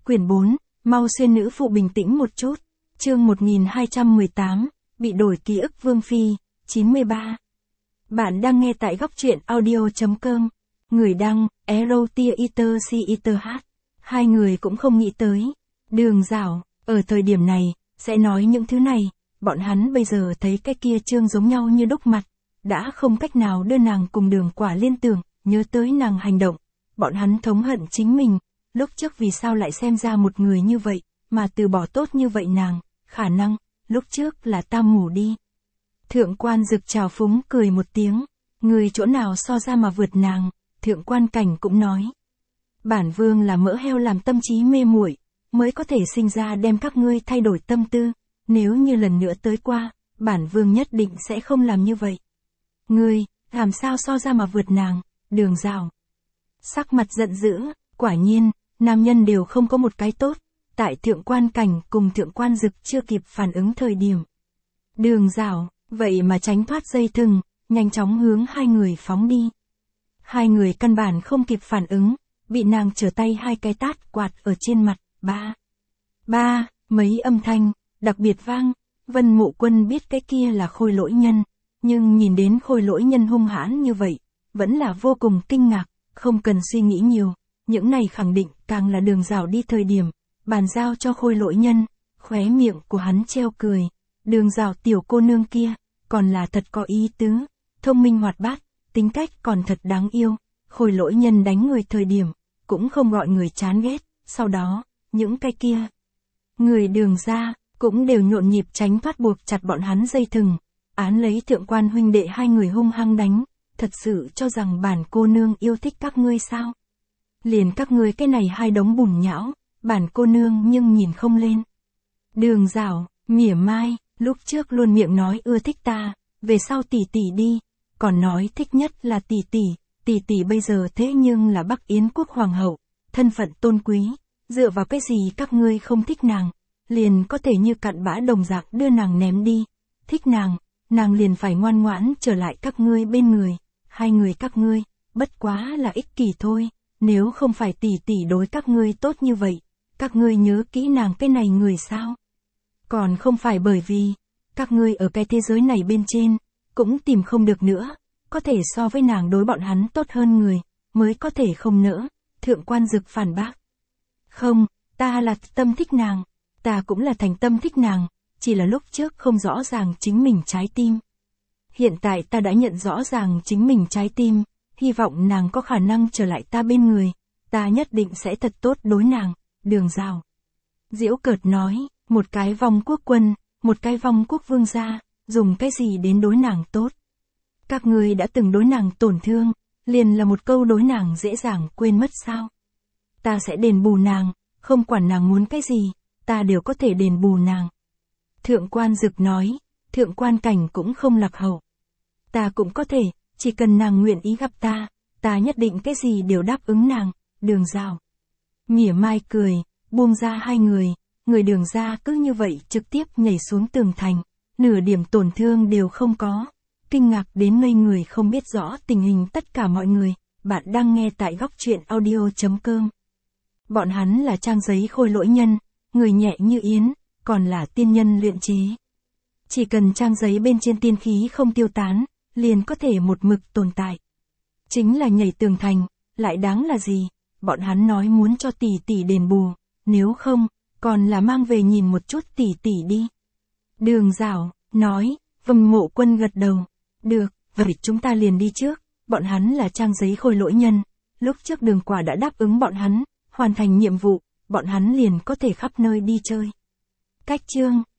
Quyển 4, mau xuyên nữ phụ bình tĩnh một chút. Chương 1218, bị đổi ký ức Vương Phi, 93. Bạn đang nghe tại góc truyện audio.com. Người đăng, Erotiater. Hai người cũng không nghĩ tới. Đường Dạo, ở thời điểm này, sẽ nói những thứ này. Bọn hắn bây giờ thấy cái kia trương giống nhau như đúc mặt. Đã không cách nào đưa nàng cùng Đường Quả liên tưởng, nhớ tới nàng hành động. Bọn hắn thống hận chính mình. Lúc trước vì sao lại xem ra một người như vậy, mà từ bỏ tốt như vậy nàng, khả năng, lúc trước là ta ngủ đi. Thượng quan Dực trào phúng cười một tiếng, người chỗ nào so ra mà vượt nàng, Thượng quan Cảnh cũng nói. Bản vương là mỡ heo làm tâm trí mê muội, mới có thể sinh ra đem các ngươi thay đổi tâm tư, nếu như lần nữa tới qua, bản vương nhất định sẽ không làm như vậy. Ngươi, làm sao so ra mà vượt nàng, Đường Dạo. Sắc mặt giận dữ, quả nhiên, nam nhân đều không có một cái tốt, tại Thượng quan Cảnh cùng Thượng quan Dực chưa kịp phản ứng thời điểm. Đường Dạo, vậy mà tránh thoát dây thừng, nhanh chóng hướng hai người phóng đi. Hai người căn bản không kịp phản ứng, bị nàng trở tay hai cái tát quạt ở trên mặt, ba, mấy âm thanh, đặc biệt vang. Vân Mộ Quân biết cái kia là Khôi Lỗi Nhân, nhưng nhìn đến Khôi Lỗi Nhân hung hãn như vậy, vẫn là vô cùng kinh ngạc, không cần suy nghĩ nhiều. Những này khẳng định càng là Đường Dạo đi thời điểm, bàn giao cho Khôi Lỗi Nhân, khóe miệng của hắn treo cười. Đường Dạo tiểu cô nương kia, còn là thật có ý tứ, thông minh hoạt bát, tính cách còn thật đáng yêu. Khôi Lỗi Nhân đánh người thời điểm, cũng không gọi người chán ghét, sau đó, những cái kia. Người Đường ra, cũng đều nhộn nhịp tránh thoát buộc chặt bọn hắn dây thừng, án lấy Thượng quan huynh đệ hai người hung hăng đánh, thật sự cho rằng bản cô nương yêu thích các ngươi sao? Liền các ngươi cái này hai đống bùn nhão, bản cô nương nhưng nhìn không lên. Đường Dạo, mỉa mai, lúc trước luôn miệng nói ưa thích ta, về sau tỷ tỷ đi, còn nói thích nhất là tỷ tỷ bây giờ thế nhưng là Bắc Yến quốc hoàng hậu, thân phận tôn quý, dựa vào cái gì các ngươi không thích nàng, liền có thể như cặn bã đồng dạng đưa nàng ném đi, thích nàng liền phải ngoan ngoãn trở lại các ngươi bên người, hai người các ngươi, bất quá là ích kỷ thôi. Nếu không phải tỷ tỷ đối các ngươi tốt như vậy, các ngươi nhớ kỹ nàng cái này người sao? Còn không phải bởi vì, các ngươi ở cái thế giới này bên trên, cũng tìm không được nữa, có thể so với nàng đối bọn hắn tốt hơn người, mới có thể không nỡ. Thượng quan Dực phản bác. Không, ta là tâm thích nàng, ta cũng là thành tâm thích nàng, chỉ là lúc trước không rõ ràng chính mình trái tim. Hiện tại ta đã nhận rõ ràng chính mình trái tim. Hy vọng nàng có khả năng trở lại ta bên người, ta nhất định sẽ thật tốt đối nàng. Đường Dạo giễu cợt nói, một cái vong quốc quân, một cái vong quốc vương gia, dùng cái gì đến đối nàng tốt? Các ngươi đã từng đối nàng tổn thương, liền là một câu đối nàng dễ dàng quên mất sao? Ta sẽ đền bù nàng, không quản nàng muốn cái gì, ta đều có thể đền bù nàng. Thượng quan Dực nói, Thượng quan Cảnh cũng không lạc hậu. Ta cũng có thể. Chỉ cần nàng nguyện ý gặp ta nhất định cái gì đều đáp ứng nàng. Đường Dạo mỉa mai cười, buông ra hai người Đường ra cứ như vậy trực tiếp nhảy xuống tường thành, nửa điểm tổn thương đều không có. Kinh ngạc đến ngây người không biết rõ tình hình tất cả mọi người. Bạn đang nghe tại góc truyện audio.com. Bọn hắn là trang giấy Khôi Lỗi Nhân, người nhẹ như yến, còn là tiên nhân luyện chế. Chỉ cần trang giấy bên trên tiên khí không tiêu tán, liền có thể một mực tồn tại. Chính là nhảy tường thành, lại đáng là gì? Bọn hắn nói muốn cho tỷ tỷ đền bù, nếu không, còn là mang về nhìn một chút tỷ tỷ đi. Đường Dạo nói, Vân Mộ Quân gật đầu. Được, vậy chúng ta liền đi trước. Bọn hắn là trang giấy Khôi Lỗi Nhân, lúc trước Đường Quả đã đáp ứng bọn hắn, hoàn thành nhiệm vụ, bọn hắn liền có thể khắp nơi đi chơi. Cách chương